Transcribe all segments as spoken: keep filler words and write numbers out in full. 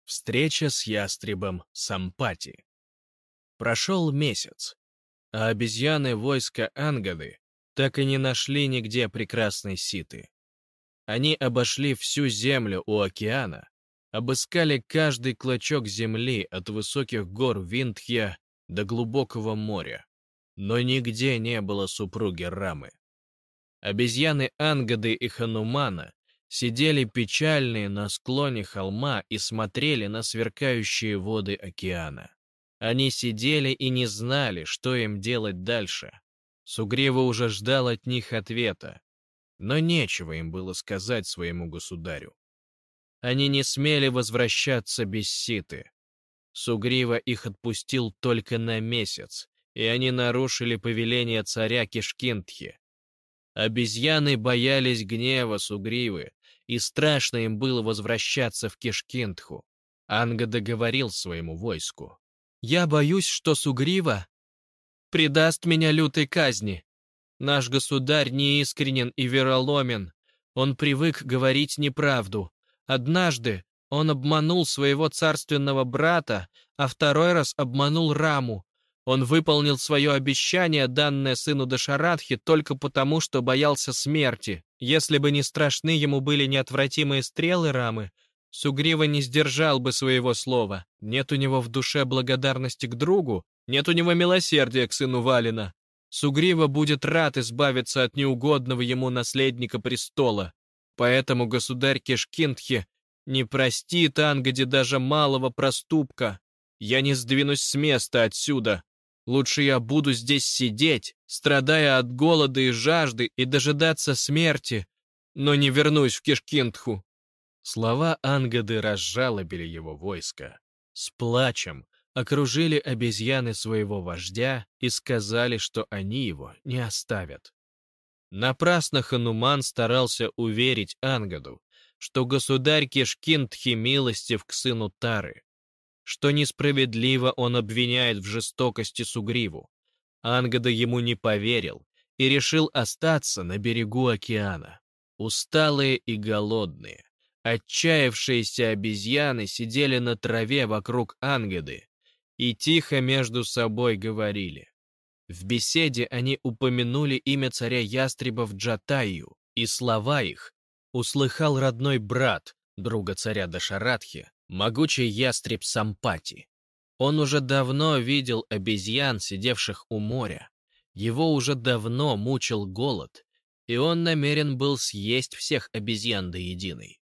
Встреча с ястребом Сампати. Прошел месяц, а обезьяны войска Ангады так и не нашли нигде прекрасной Ситы. Они обошли всю землю у океана, обыскали каждый клочок земли от высоких гор Виндхья до глубокого моря, но нигде не было супруги Рамы. Обезьяны Ангады и Ханумана сидели печальные на склоне холма и смотрели на сверкающие воды океана. Они сидели и не знали, что им делать дальше. Сугрива уже ждал от них ответа, но нечего им было сказать своему государю. Они не смели возвращаться без Ситы. Сугрива их отпустил только на месяц, и они нарушили повеление царя Кишкинтхи. Обезьяны боялись гнева Сугривы, и страшно им было возвращаться в Кишкинтху. Ангада говорил своему войску: «Я боюсь, что Сугрива предаст меня лютой казни. Наш государь неискренен и вероломен. Он привык говорить неправду. Однажды он обманул своего царственного брата, а второй раз обманул Раму. Он выполнил свое обещание, данное сыну Дашаратхи, только потому, что боялся смерти. Если бы не страшны ему были неотвратимые стрелы Рамы, Сугрива не сдержал бы своего слова. Нет у него в душе благодарности к другу, нет у него милосердия к сыну Валина. Сугрива будет рад избавиться от неугодного ему наследника престола. Поэтому государь Кишкинтхи не простит Ангаде даже малого проступка. Я не сдвинусь с места отсюда. Лучше я буду здесь сидеть, страдая от голода и жажды, и дожидаться смерти, но не вернусь в Кишкинтху». Слова Ангады разжалобили его войско. С плачем окружили обезьяны своего вождя и сказали, что они его не оставят. Напрасно Хануман старался уверить Ангаду, что государь Кишкинтхи милостив к сыну Тары, что несправедливо он обвиняет в жестокости Сугриву. Ангада ему не поверил и решил остаться на берегу океана. Усталые и голодные, отчаявшиеся обезьяны сидели на траве вокруг Ангады и тихо между собой говорили. В беседе они упомянули имя царя ястребов Джатаю, и слова их услыхал родной брат друга царя Дашаратхи, могучий ястреб Сампати. Он уже давно видел обезьян, сидевших у моря. Его уже давно мучил голод, и он намерен был съесть всех обезьян до единой.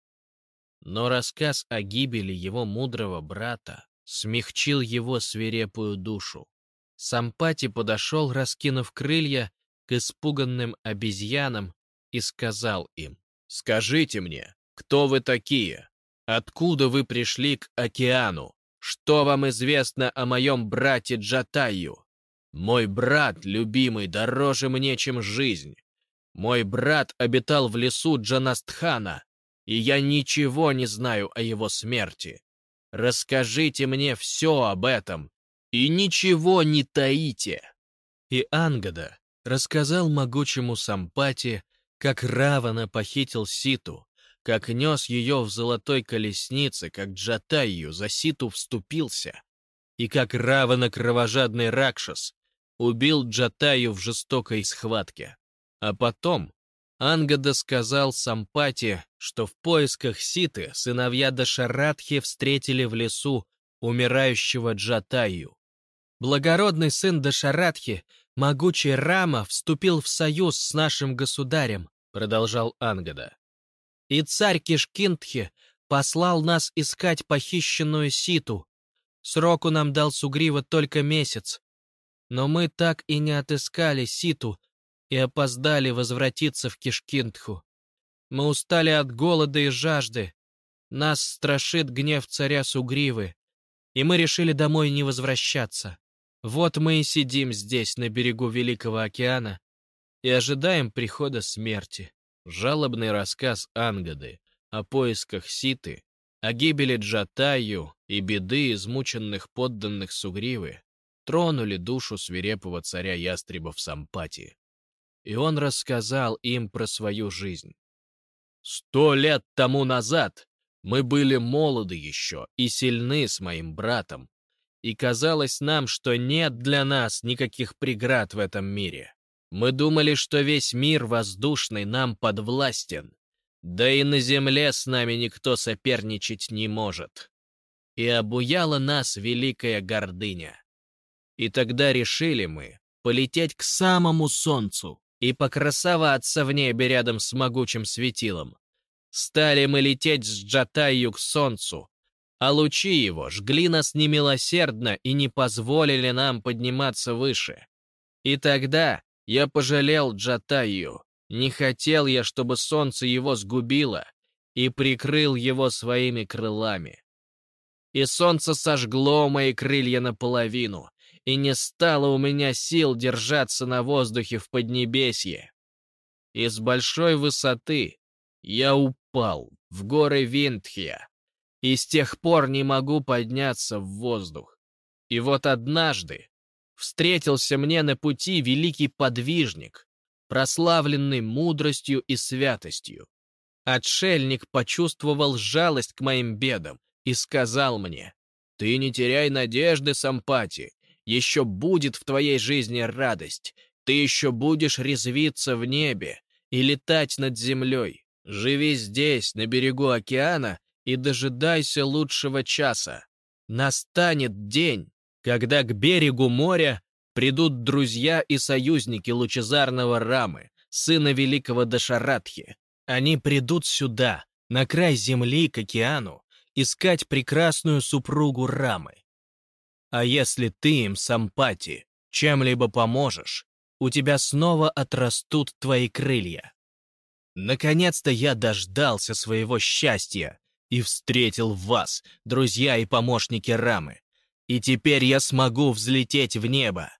Но рассказ о гибели его мудрого брата смягчил его свирепую душу. Сампати подошел, раскинув крылья, к испуганным обезьянам и сказал им: «Скажите мне, кто вы такие? Откуда вы пришли к океану? Что вам известно о моем брате Джатаю? Мой брат, любимый, дороже мне, чем жизнь. Мой брат обитал в лесу Джанастхана, и я ничего не знаю о его смерти. Расскажите мне все об этом, и ничего не таите». И Ангада рассказал могучему Сампати, как Равана похитил Ситу, как нес ее в золотой колеснице, как Джатаю за Ситу вступился, и как Равана, кровожадный Ракшас, убил Джатаю в жестокой схватке. А потом Ангада сказал Сампати, что в поисках Ситы сыновья Дашаратхи встретили в лесу умирающего Джатаю. Благородный сын Дашаратхи, могучий Рама, вступил в союз с нашим государем, продолжал Ангада. И царь Кишкинтхи послал нас искать похищенную Ситу. Сроку нам дал Сугрива только месяц. Но мы так и не отыскали Ситу и опоздали возвратиться в Кишкинтху. Мы устали от голода и жажды. Нас страшит гнев царя Сугривы, и мы решили домой не возвращаться. Вот мы и сидим здесь, на берегу Великого океана, и ожидаем прихода смерти». Жалобный рассказ Ангады о поисках Ситы, о гибели Джатаю и беды измученных подданных Сугривы тронули душу свирепого царя ястребов Сампати. И он рассказал им про свою жизнь. «Сто лет тому назад Мы были молоды еще и сильны с моим братом, и казалось нам, что нет для нас никаких преград в этом мире. Мы думали, что весь мир воздушный нам подвластен, да и на земле с нами никто соперничать не может. И обуяла нас великая гордыня. И тогда решили мы полететь к самому солнцу и покрасоваться в небе рядом с могучим светилом. Стали мы лететь с Джатайю к солнцу, а лучи его жгли нас немилосердно и не позволили нам подниматься выше. И тогда я пожалел Джатайю, не хотел я, чтобы солнце его сгубило, и прикрыл его своими крылами. И солнце сожгло мои крылья наполовину, и не стало у меня сил держаться на воздухе в Поднебесье. И с большой высоты я упал в горы Виндхья, и с тех пор не могу подняться в воздух. И вот однажды встретился мне на пути великий подвижник, прославленный мудростью и святостью. Отшельник почувствовал жалость к моим бедам и сказал мне: «Ты не теряй надежды, Сампати, еще будет в твоей жизни радость, ты еще будешь резвиться в небе и летать над землей. Живи здесь, на берегу океана, и дожидайся лучшего часа. Настанет день, когда к берегу моря придут друзья и союзники лучезарного Рамы, сына великого Дашаратхи. Они придут сюда, на край земли, к океану, искать прекрасную супругу Рамы. А если ты им, Сампати, чем-либо поможешь, у тебя снова отрастут твои крылья». Наконец-то я дождался своего счастья и встретил вас, друзья и помощники Рамы. И теперь я смогу взлететь в небо.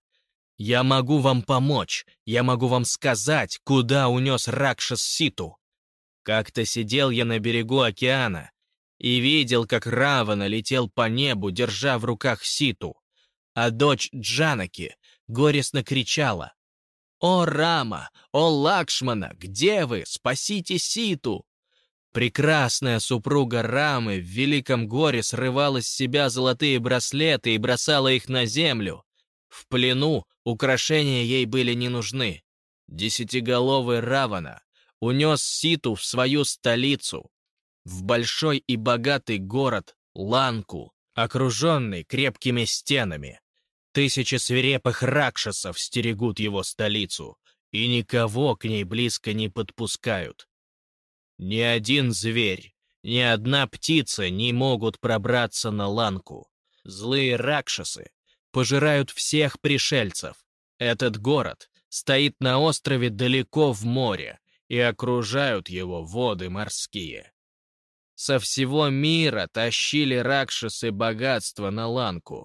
Я могу вам помочь, я могу вам сказать, куда унес Ракшас Ситу. Как-то сидел я на берегу океана и видел, как Равана летел по небу, держа в руках Ситу, а дочь Джанаки горестно кричала: «О, Рама! О, Лакшмана! Где вы? Спасите Ситу!» Прекрасная супруга Рамы в великом горе срывала с себя золотые браслеты и бросала их на землю. В плену украшения ей были не нужны. Десятиголовый Равана унес Ситу в свою столицу, в большой и богатый город Ланку, окруженный крепкими стенами. Тысячи свирепых ракшасов стерегут его столицу, и никого к ней близко не подпускают. Ни один зверь, ни одна птица не могут пробраться на Ланку. Злые ракшасы пожирают всех пришельцев. Этот город стоит на острове далеко в море, и окружают его воды морские. Со всего мира тащили ракшасы богатства на Ланку.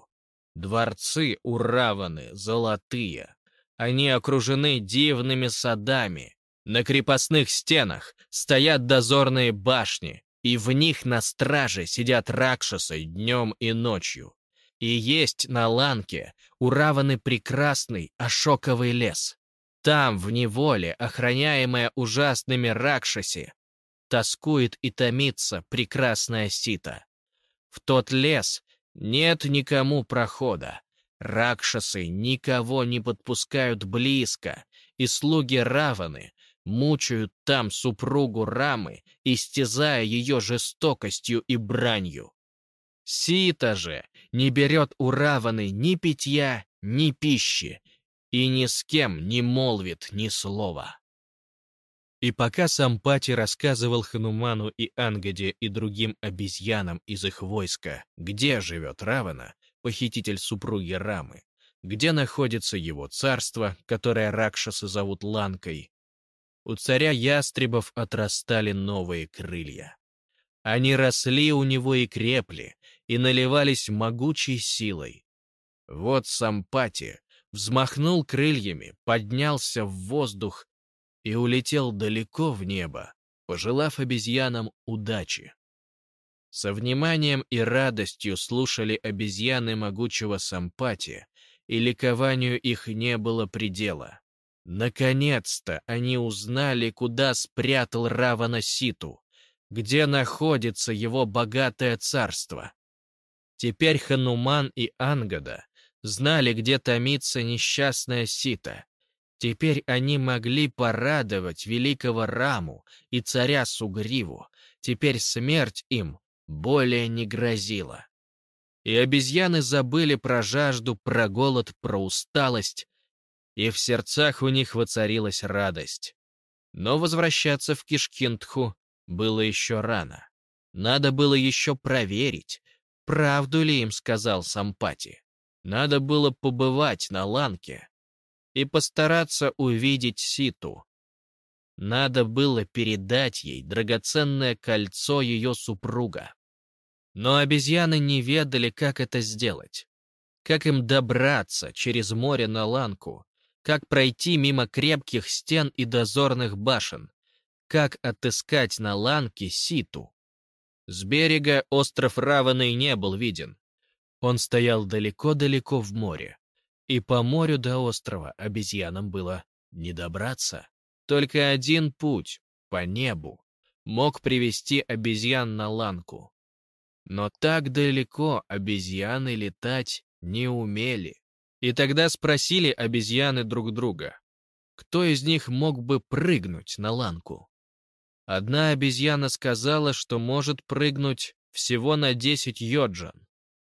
Дворцы у Раваны золотые. Они окружены дивными садами. На крепостных стенах стоят дозорные башни, и в них на страже сидят ракшасы днем и ночью. И есть на Ланке у Раваны прекрасный ашоковый лес. Там, в неволе, охраняемая ужасными ракшаси, тоскует и томится прекрасная Сита. В тот лес нет никому прохода. Ракшасы никого не подпускают близко, и слуги Раваны мучают там супругу Рамы, истязая ее жестокостью и бранью. Сита же не берет у Раваны ни питья, ни пищи, и ни с кем не молвит ни слова. И пока Сампати рассказывал Хануману и Ангаде и другим обезьянам из их войска, где живет Равана, похититель супруги Рамы, где находится его царство, которое ракшасы зовут Ланкой, у царя ястребов отрастали новые крылья. Они росли у него и крепли, и наливались могучей силой. Вот Сампати взмахнул крыльями, поднялся в воздух и улетел далеко в небо, пожелав обезьянам удачи. Со вниманием и радостью слушали обезьяны могучего Сампати, и ликованию их не было предела. Наконец-то они узнали, куда спрятал Равана Ситу. где находится его богатое царство. Теперь Хануман и Ангада знали, где томится несчастная Сита. Теперь они могли порадовать великого Раму и царя Сугриву. Теперь смерть им более не грозила. И обезьяны забыли про жажду, про голод, про усталость, и в сердцах у них воцарилась радость. Но возвращаться в Кишкинтху было еще рано. Надо было еще проверить, правду ли им сказал Сампати. Надо было побывать на Ланке и постараться увидеть Ситу. Надо было передать ей драгоценное кольцо ее супруга. Но обезьяны не ведали, как это сделать. Как им добраться через море на Ланку, как пройти мимо крепких стен и дозорных башен, как отыскать на Ланке Ситу. С берега остров Раваны не был виден. Он стоял далеко-далеко в море, и по морю до острова обезьянам было не добраться. Только один путь, по небу, мог привести обезьян на Ланку. Но так далеко обезьяны летать не умели. И тогда спросили обезьяны друг друга, кто из них мог бы прыгнуть на Ланку. Одна обезьяна сказала, что может прыгнуть всего на десять йоджан,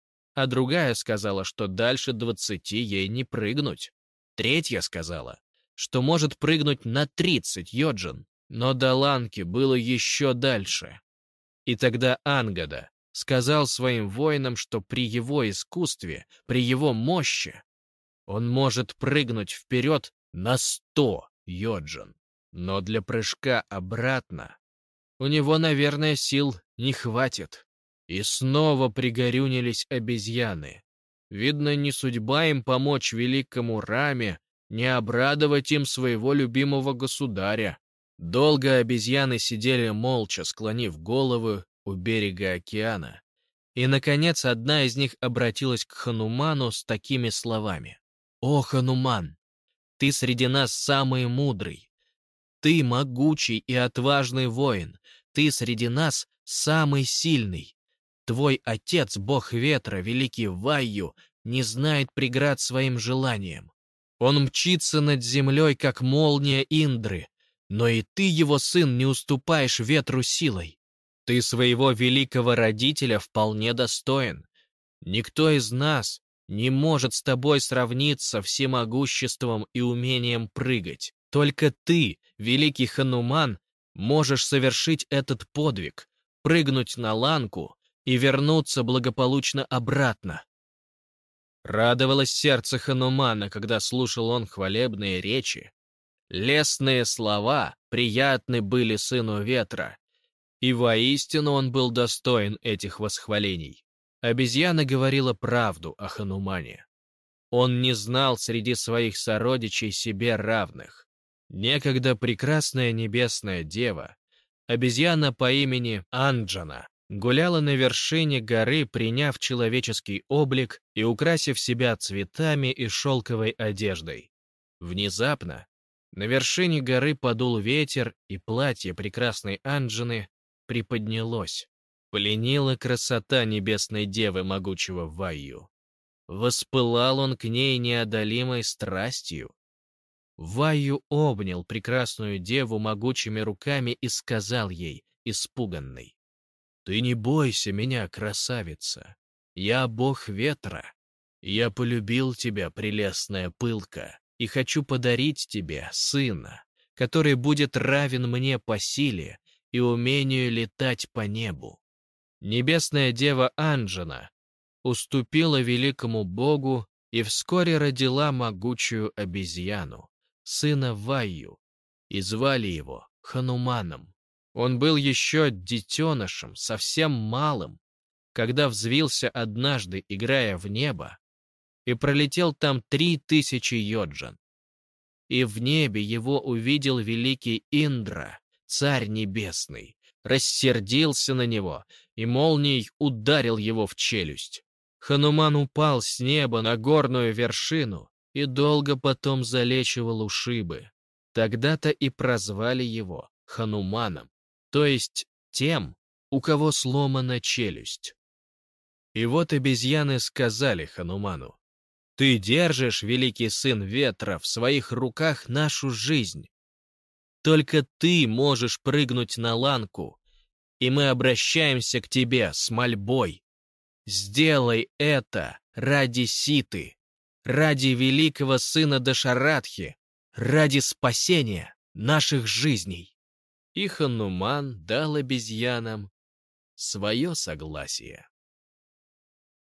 а другая сказала, что дальше двадцати ей не прыгнуть. Третья сказала, что может прыгнуть на тридцать йоджан, но до Ланки было еще дальше. И тогда Ангада сказал своим воинам, что при его искусстве, при его мощи, он может прыгнуть вперед на сто йоджан. Но для прыжка обратно у него, наверное, сил не хватит. И снова пригорюнились обезьяны. Видно, не судьба им помочь великому Раме, не обрадовать им своего любимого государя. Долго обезьяны сидели молча, склонив головы у берега океана. И, наконец, одна из них обратилась к Хануману с такими словами. «О, Хануман, ты среди нас самый мудрый. Ты могучий и отважный воин. Ты среди нас самый сильный. Твой отец, бог ветра, великий Вайю, не знает преград своим желаниям. Он мчится над землей, как молния Индры, но и ты, его сын, не уступаешь ветру силой. Ты своего великого родителя вполне достоин. Никто из нас не может с тобой сравниться всемогуществом и умением прыгать. Только ты, великий Хануман, можешь совершить этот подвиг, прыгнуть на Ланку и вернуться благополучно обратно». Радовалось сердце Ханумана, когда слушал он хвалебные речи. Лестные слова приятны были сыну ветра, и воистину он был достоин этих восхвалений. Обезьяна говорила правду о Ханумане. Он не знал среди своих сородичей себе равных. Некогда прекрасная небесная дева, обезьяна по имени Анджана, гуляла на вершине горы, приняв человеческий облик и украсив себя цветами и шелковой одеждой. Внезапно на вершине горы подул ветер, и платье прекрасной Анджаны приподнялось. Пленила красота небесной девы могучего Вайю. Воспылал он к ней неодолимой страстью. Вайю обнял прекрасную деву могучими руками и сказал ей, испуганный: «Ты не бойся меня, красавица. Я бог ветра. Я полюбил тебя, прелестная пылка, и хочу подарить тебе сына, который будет равен мне по силе и умению летать по небу». Небесная дева Анджана уступила великому богу и вскоре родила могучую обезьяну, сына Вайю, и звали его Хануманом. Он был еще детенышем, совсем малым, когда взвился однажды, играя в небо, и пролетел там три тысячи йоджан. И в небе его увидел великий Индра, царь небесный, рассердился на него и молнией ударил его в челюсть. Хануман упал с неба на горную вершину и долго потом залечивал ушибы. Тогда-то и прозвали его Хануманом, то есть тем, у кого сломана челюсть. И вот обезьяны сказали Хануману: «Ты держишь, великий сын ветра, в своих руках нашу жизнь. Только ты можешь прыгнуть на ланку, и мы обращаемся к тебе с мольбой. Сделай это ради Ситы, ради великого сына Дашаратхи, ради спасения наших жизней». И Хануман дал обезьянам свое согласие.